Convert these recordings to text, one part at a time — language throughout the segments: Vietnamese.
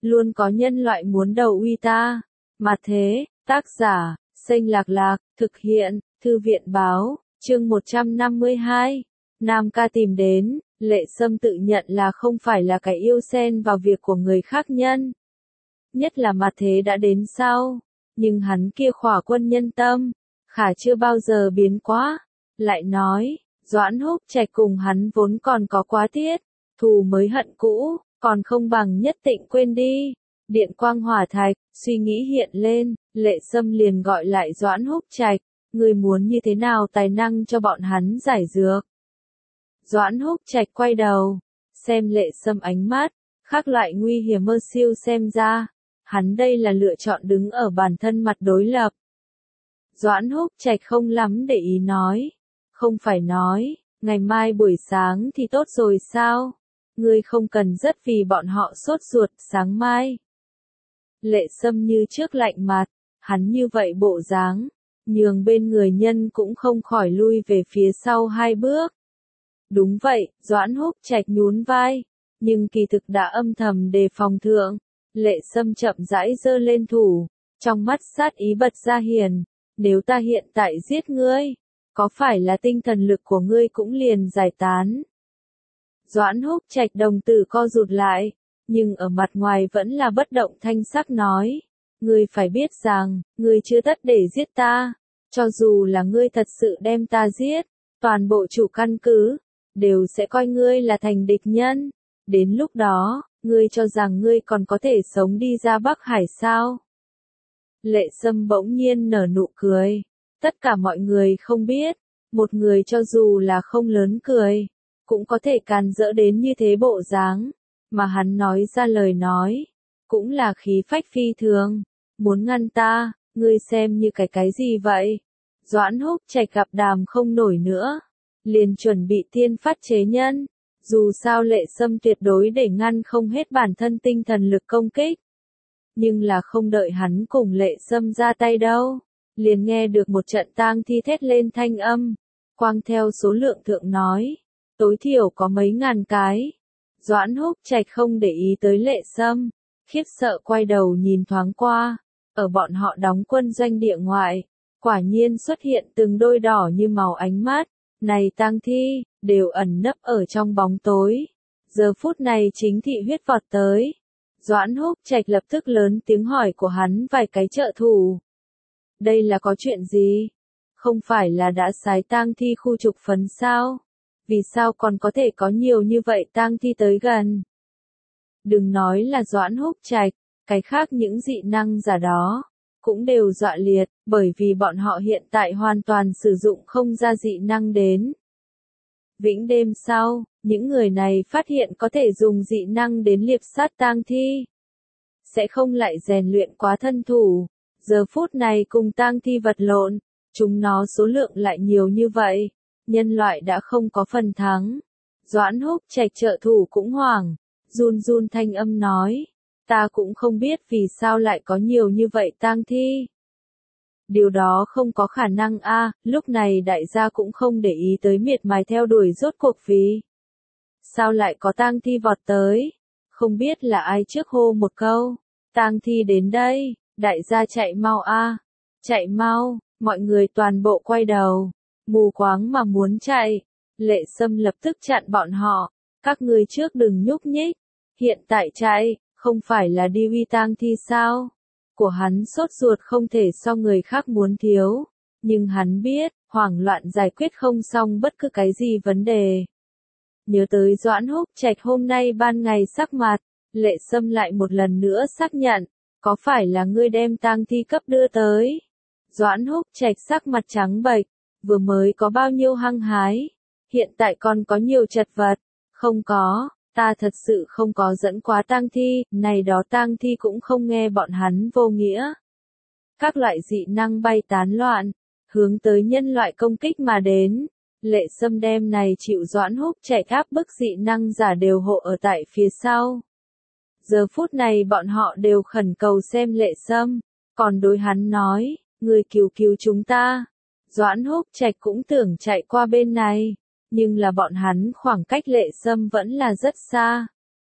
luôn có nhân loại muốn đầu uy ta. Mà thế, tác giả, Xanh Lạc Lạc, thực hiện, Thư viện Báo, chương 152. Nam ca tìm đến, Lệ Sâm tự nhận là không phải là cái yêu xen vào việc của người khác nhân. Nhất là mặt thế đã đến sau, nhưng hắn kia khỏa quân nhân tâm, khả chưa bao giờ biến quá. Lại nói, Doãn Húc Trạch cùng hắn vốn còn có quá tiết, thù mới hận cũ, còn không bằng nhất tịnh quên đi. Điện quang hỏa thạch, suy nghĩ hiện lên, Lệ Sâm liền gọi lại Doãn Húc Trạch, người muốn như thế nào tài năng cho bọn hắn giải dược. Doãn Húc Trạch quay đầu, xem Lệ Sâm ánh mắt, khác loại nguy hiểm mơ siêu xem ra, hắn đây là lựa chọn đứng ở bản thân mặt đối lập. Doãn Húc Trạch không lắm để ý nói, không phải nói, ngày mai buổi sáng thì tốt rồi sao, ngươi không cần rất vì bọn họ sốt ruột sáng mai. Lệ Sâm như trước lạnh mặt, hắn như vậy bộ dáng, nhường bên người nhân cũng không khỏi lui về phía sau 2 bước. Đúng vậy, Doãn Húc Trạch nhún vai, nhưng kỳ thực đã âm thầm đề phòng thượng. Lệ Sâm chậm rãi giơ lên thủ, trong mắt sát ý bật ra hiền, nếu ta hiện tại giết ngươi, có phải là tinh thần lực của ngươi cũng liền giải tán? Doãn Húc Trạch đồng tử co rụt lại, nhưng ở mặt ngoài vẫn là bất động thanh sắc nói, ngươi phải biết rằng, ngươi chưa tất để giết ta, cho dù là ngươi thật sự đem ta giết, toàn bộ chủ căn cứ đều sẽ coi ngươi là thành địch nhân. Đến lúc đó, ngươi cho rằng ngươi còn có thể sống đi ra Bắc Hải sao? Lệ Sâm bỗng nhiên nở nụ cười. Tất cả mọi người không biết, một người cho dù là không lớn cười, cũng có thể càn rỡ đến như thế bộ dáng, mà hắn nói ra lời nói, cũng là khí phách phi thường. Muốn ngăn ta, ngươi xem như cái gì vậy? Doãn Húc Trạch gặp đàm không nổi nữa, liền chuẩn bị tiên phát chế nhân. Dù sao Lệ Sâm tuyệt đối để ngăn không hết bản thân tinh thần lực công kích. Nhưng là không đợi hắn cùng Lệ Sâm ra tay đâu, liền nghe được một trận tang thi thét lên thanh âm. Quang theo số lượng thượng nói, tối thiểu có mấy ngàn cái. Doãn Húc Trạch không để ý tới Lệ Sâm, khiếp sợ quay đầu nhìn thoáng qua, ở bọn họ đóng quân doanh địa ngoại, quả nhiên xuất hiện từng đôi đỏ như màu ánh mắt. Này tang thi, đều ẩn nấp ở trong bóng tối. Giờ phút này chính thị huyết vọt tới. Doãn Húc Trạch lập tức lớn tiếng hỏi của hắn vài cái trợ thủ. Đây là có chuyện gì? Không phải là đã xài tang thi khu trục phấn sao? Vì sao còn có thể có nhiều như vậy tang thi tới gần? Đừng nói là Doãn Húc Trạch, cái khác những dị năng giả đó cũng đều dọa liệt, bởi vì bọn họ hiện tại hoàn toàn sử dụng không ra dị năng đến. Vĩnh đêm sau, những người này phát hiện có thể dùng dị năng đến liệp sát tang thi. Sẽ không lại rèn luyện quá thân thủ. Giờ phút này cùng tang thi vật lộn, chúng nó số lượng lại nhiều như vậy. Nhân loại đã không có phần thắng. Doãn Húc Trạch trợ thủ cũng hoảng, run run thanh âm nói. Ta cũng không biết vì sao lại có nhiều như vậy tang thi. Điều đó không có khả năng a. Lúc này đại gia cũng không để ý tới miệt mài theo đuổi rốt cuộc vì. Sao lại có tang thi vọt tới? Không biết là ai trước hô một câu. Tang thi đến đây, đại gia chạy mau a. Chạy mau, mọi người toàn bộ quay đầu. Mù quáng mà muốn chạy. Lệ Sâm lập tức chặn bọn họ. Các ngươi trước đừng nhúc nhích. Hiện tại chạy, không phải là đi uy tang thi sao? Của hắn sốt ruột không thể so người khác muốn thiếu. Nhưng hắn biết, hoảng loạn giải quyết không xong bất cứ cái gì vấn đề. Nhớ tới Doãn Húc Trạch hôm nay ban ngày sắc mặt, Lệ Sâm lại một lần nữa xác nhận, có phải là ngươi đem tang thi cấp đưa tới? Doãn Húc Trạch sắc mặt trắng bệch, vừa mới có bao nhiêu hăng hái, hiện tại còn có nhiều chật vật, không có. Ta thật sự không có dẫn quá tang thi, này đó tang thi cũng không nghe bọn hắn vô nghĩa. Các loại dị năng bay tán loạn, hướng tới nhân loại công kích mà đến. Lệ Sâm đem này chịu Doãn Húc Trạch áp bức dị năng giả đều hộ ở tại phía sau. Giờ phút này bọn họ đều khẩn cầu xem Lệ Sâm, còn đối hắn nói, người cứu cứu chúng ta. Doãn Húc Trạch cũng tưởng chạy qua bên này. Nhưng là bọn hắn khoảng cách Lệ Sâm vẫn là rất xa.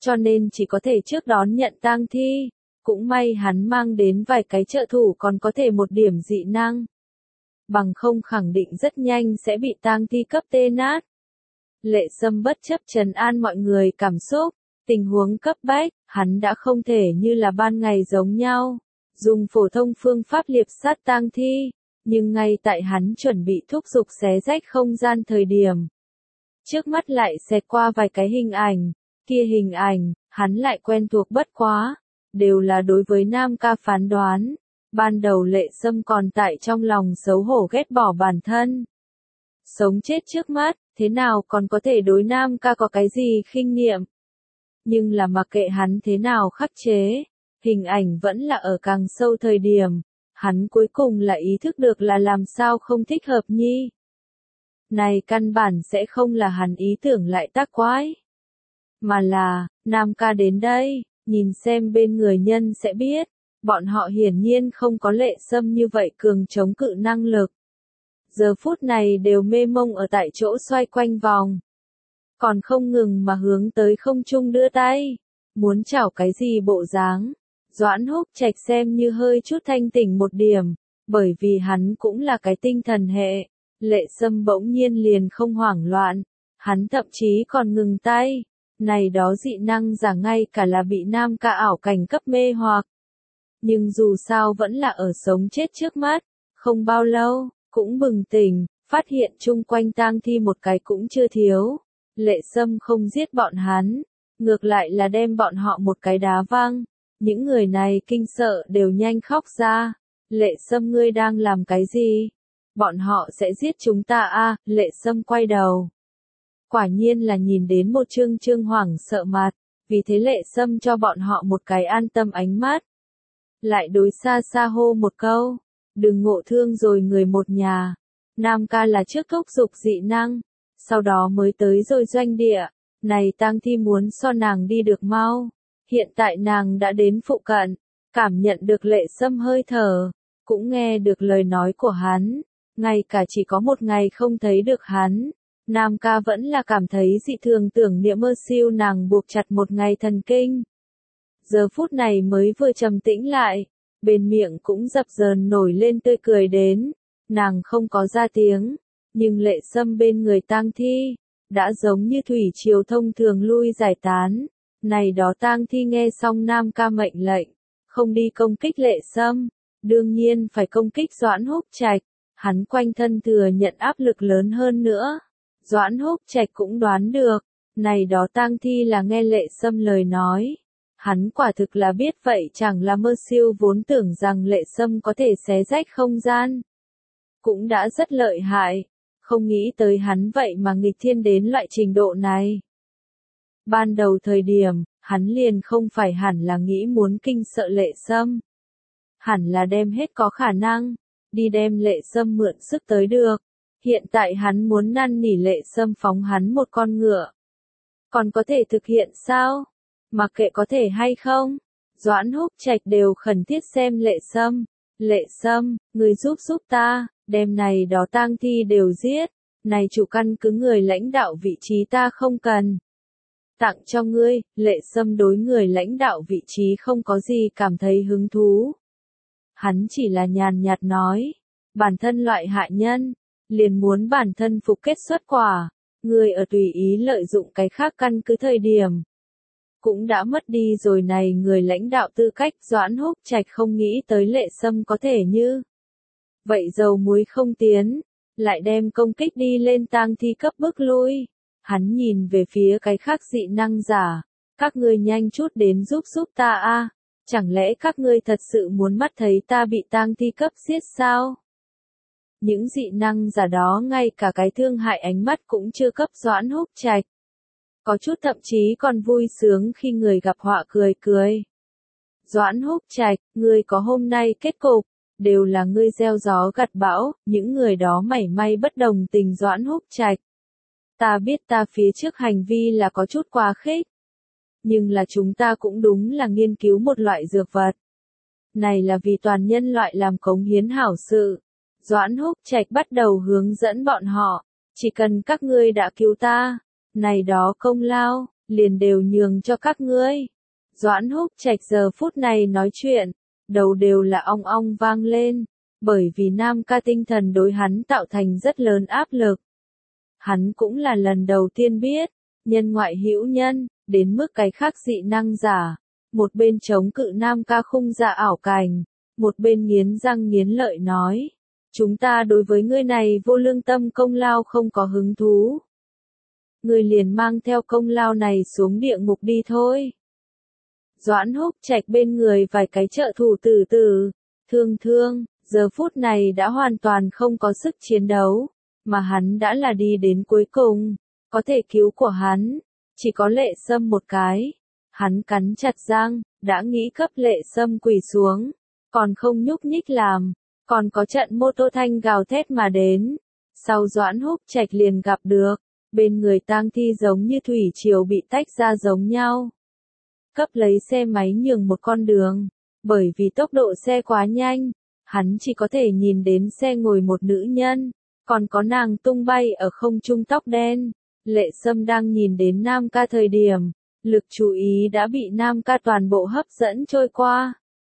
cho nên chỉ có thể trước đón nhận tang thi. Cũng may hắn mang đến vài cái trợ thủ còn có thể một điểm dị năng. Bằng không khẳng định rất nhanh sẽ bị tang thi cấp tê nát. Lệ Sâm bất chấp trấn an mọi người cảm xúc, tình huống cấp bách, hắn đã không thể như là ban ngày giống nhau, dùng phổ thông phương pháp liệp sát tang thi, nhưng ngay tại hắn chuẩn bị thúc giục xé rách không gian thời điểm. Trước mắt lại xẹt qua vài cái hình ảnh, kia hình ảnh, hắn lại quen thuộc bất quá, đều là đối với Nam Ca phán đoán. Ban đầu Lệ Sâm còn tại trong lòng xấu hổ ghét bỏ bản thân. Sống chết trước mắt, thế nào còn có thể đối Nam Ca có cái gì khinh niệm. Nhưng là mặc kệ hắn thế nào khắc chế, hình ảnh vẫn là ở càng sâu thời điểm, hắn cuối cùng là ý thức được là làm sao không thích hợp nhi. Này căn bản sẽ không là hắn ý tưởng lại tác quái. Mà là, Nam Ca đến đây, nhìn xem bên người nhân sẽ biết, bọn họ hiển nhiên không có Lệ Sâm như vậy cường chống cự năng lực. Giờ phút này đều mê mông ở tại chỗ xoay quanh vòng. Còn không ngừng mà hướng tới không trung đưa tay, muốn chảo cái gì bộ dáng. Doãn Húc Trạch xem như hơi chút thanh tỉnh một điểm, bởi vì hắn cũng là cái tinh thần hệ. Lệ Sâm bỗng nhiên liền không hoảng loạn, hắn thậm chí còn ngừng tay. Này đó dị năng giả ngay cả là bị Nam Ca ảo cảnh cấp mê hoặc. Nhưng dù sao vẫn là ở sống chết trước mắt, không bao lâu, cũng bừng tỉnh, phát hiện chung quanh tang thi một cái cũng chưa thiếu. Lệ Sâm không giết bọn hắn, ngược lại là đem bọn họ một cái đá văng. Những người này kinh sợ đều nhanh khóc ra. Lệ Sâm ngươi đang làm cái gì? Bọn họ sẽ giết chúng ta à? Lệ Sâm quay đầu. Quả nhiên là nhìn đến một trương hoảng sợ mặt, vì thế Lệ Sâm cho bọn họ một cái an tâm ánh mắt. Lại đối xa xa hô một câu, đừng ngộ thương rồi người một nhà. Nam Ca là trước thúc giục dị năng, sau đó mới tới rồi doanh địa, này tang thi muốn so nàng đi được mau. Hiện tại nàng đã đến phụ cận, cảm nhận được Lệ Sâm hơi thở, cũng nghe được lời nói của hắn, ngay cả chỉ có một ngày không thấy được hắn. Nam Ca vẫn là cảm thấy dị thường tưởng niệm mơ siêu nàng buộc chặt một ngày thần kinh. Giờ phút này mới vừa trầm tĩnh lại, bên miệng cũng dập dờn nổi lên tươi cười đến, nàng không có ra tiếng, nhưng Lệ Sâm bên người tang thi, đã giống như thủy triều thông thường lui giải tán. Này đó tang thi nghe xong Nam Ca mệnh lệnh, không đi công kích Lệ Sâm, đương nhiên phải công kích Doãn Húc Trạch, hắn quanh thân thừa nhận áp lực lớn hơn nữa. Doãn Húc Trạch cũng đoán được, này đó tang thi là nghe Lệ Sâm lời nói. Hắn quả thực là biết vậy chẳng là mơ siêu vốn tưởng rằng Lệ Sâm có thể xé rách không gian. Cũng đã rất lợi hại, không nghĩ tới hắn vậy mà nghịch thiên đến loại trình độ này. Ban đầu thời điểm, hắn liền không phải hẳn là nghĩ muốn kinh sợ Lệ Sâm. Hẳn là đem hết có khả năng, đi đem Lệ Sâm mượn sức tới được. Hiện tại hắn muốn năn nỉ Lệ Sâm phóng hắn một con ngựa. Còn có thể thực hiện sao? Mặc kệ có thể hay không, Doãn Húc Trạch đều khẩn thiết xem Lệ Sâm. Lệ Sâm, người giúp ta, đem này đó tang thi đều giết. Này chủ căn cứ người lãnh đạo vị trí ta không cần. Tặng cho ngươi. Lệ Sâm đối người lãnh đạo vị trí không có gì cảm thấy hứng thú. Hắn chỉ là nhàn nhạt nói, bản thân loại hạ nhân, liền muốn bản thân phục kết xuất quả, người ở tùy ý lợi dụng cái khác căn cứ thời điểm. Cũng đã mất đi rồi này người lãnh đạo tư cách. Doãn Húc Trạch không nghĩ tới Lệ Sâm có thể như vậy dầu muối không tiến, lại đem công kích đi lên tang thi cấp bức lui. Hắn nhìn về phía cái khác dị năng giả, các ngươi nhanh chút đến giúp ta a, chẳng lẽ các ngươi thật sự muốn mắt thấy ta bị tang thi cấp giết sao? Những dị năng giả đó ngay cả cái thương hại ánh mắt cũng chưa cấp Doãn Húc Trạch. Có chút thậm chí còn vui sướng khi người gặp họa cười cười. Doãn Húc Trạch, ngươi có hôm nay kết cục, đều là ngươi gieo gió gặt bão, những người đó mảy may bất đồng tình Doãn Húc Trạch. Ta biết ta phía trước hành vi là có chút quá khích. Nhưng là chúng ta cũng đúng là nghiên cứu một loại dược vật. Này là vì toàn nhân loại làm cống hiến hảo sự. Doãn Húc Trạch bắt đầu hướng dẫn bọn họ. Chỉ cần các ngươi đã cứu ta, này đó công lao, liền đều nhường cho các ngươi. Doãn Húc Trạch giờ phút này nói chuyện, đầu đều là ong ong vang lên, bởi vì Nam Ca tinh thần đối hắn tạo thành rất lớn áp lực. Hắn cũng là lần đầu tiên biết, nhân ngoại hữu nhân, đến mức cái khác dị năng giả, một bên chống cự Nam Ca khung dạ ảo cảnh, một bên nghiến răng nghiến lợi nói, chúng ta đối với ngươi này vô lương tâm công lao không có hứng thú. Ngươi liền mang theo công lao này xuống địa ngục đi thôi. Doãn Húc Trạch bên người vài cái trợ thủ thương, giờ phút này đã hoàn toàn không có sức chiến đấu, mà hắn đã là đi đến cuối cùng, có thể cứu của hắn, chỉ có Lệ Sâm một cái. Hắn cắn chặt răng, đã nghĩ cấp Lệ Sâm quỳ xuống, còn không nhúc nhích làm, còn có trận mô tô thanh gào thét mà đến. Sau Doãn Húc Trạch liền gặp được, bên người tang thi giống như thủy triều bị tách ra giống nhau. Cấp lấy xe máy nhường một con đường, bởi vì tốc độ xe quá nhanh, hắn chỉ có thể nhìn đến xe ngồi một nữ nhân, còn có nàng tung bay ở không trung tóc đen. Lệ Sâm đang nhìn đến Nam Ca thời điểm, lực chú ý đã bị Nam Ca toàn bộ hấp dẫn trôi qua.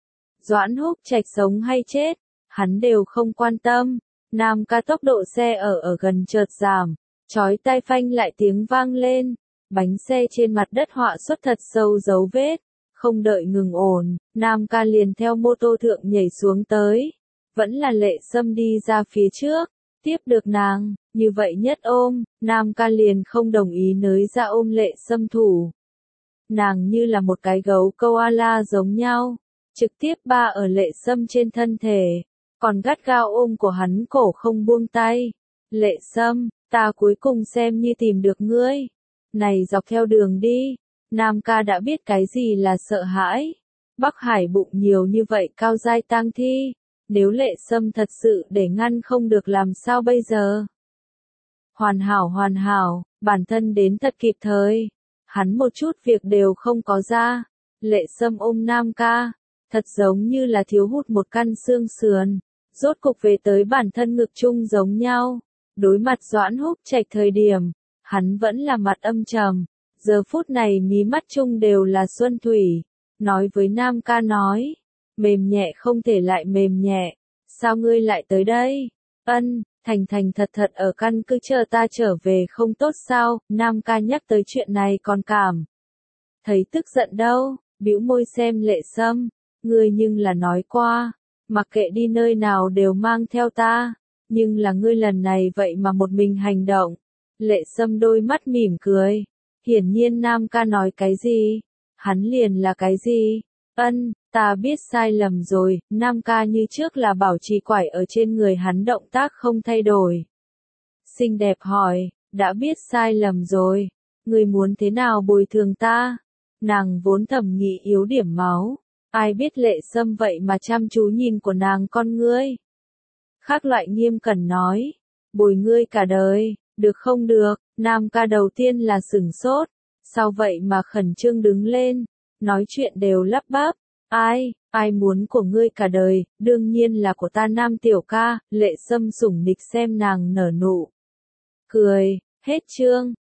Doãn Húc Trạch sống hay chết, hắn đều không quan tâm. Nam Ca tốc độ xe ở gần chợt giảm, chói tai phanh lại tiếng vang lên, bánh xe trên mặt đất họa xuất thật sâu dấu vết. Không đợi ngừng ổn, Nam Ca liền theo mô tô thượng nhảy xuống tới. Vẫn là Lệ Sâm đi ra phía trước, tiếp được nàng, như vậy nhất ôm, Nam Ca liền không đồng ý nới ra ôm Lệ Sâm thủ. Nàng như là một cái gấu koala giống nhau, trực tiếp ba ở Lệ Sâm trên thân thể, còn gắt gao ôm của hắn cổ không buông tay. Lệ Sâm, ta cuối cùng xem như tìm được ngươi. Này dọc theo đường đi, Nam Ca đã biết cái gì là sợ hãi. Bắc Hải bụng nhiều như vậy cao giai tang thi, nếu Lệ Sâm thật sự để ngăn không được làm sao bây giờ? Hoàn hảo, bản thân đến thật kịp thời. Hắn một chút việc đều không có ra. Lệ Sâm ôm Nam Ca, thật giống như là thiếu hụt một căn xương sườn, rốt cục về tới bản thân ngực chung giống nhau. Đối mặt Doãn Húc Trạch thời điểm, hắn vẫn là mặt âm trầm, giờ phút này mí mắt chung đều là xuân thủy, nói với Nam Ca nói, mềm nhẹ không thể lại mềm nhẹ, sao ngươi lại tới đây? Ân, thành thật ở căn cứ chờ ta trở về không tốt sao? Nam Ca nhắc tới chuyện này còn cảm thấy tức giận đâu, bĩu môi xem Lệ Sâm, ngươi nhưng là nói qua, mặc kệ đi nơi nào đều mang theo ta, nhưng là ngươi lần này vậy mà một mình hành động. Lệ Sâm đôi mắt mỉm cười, hiển nhiên Nam Ca nói cái gì, hắn liền là cái gì. Ân, ta biết sai lầm rồi. Nam Ca như trước là bảo trì quải ở trên người hắn động tác không thay đổi. Xinh đẹp hỏi, đã biết sai lầm rồi, ngươi muốn thế nào bồi thường ta? Nàng vốn thẩm nghĩ yếu điểm máu, ai biết Lệ Sâm vậy mà chăm chú nhìn của nàng con ngươi. Khác loại nghiêm cẩn nói, bồi ngươi cả đời, được không được? Nam Ca đầu tiên là sửng sốt, sau vậy mà khẩn trương đứng lên, nói chuyện đều lắp bắp. Ai muốn của ngươi cả đời, đương nhiên là của ta Nam tiểu ca. Lệ Sâm sủng nịch xem nàng nở nụ cười. Hết chương.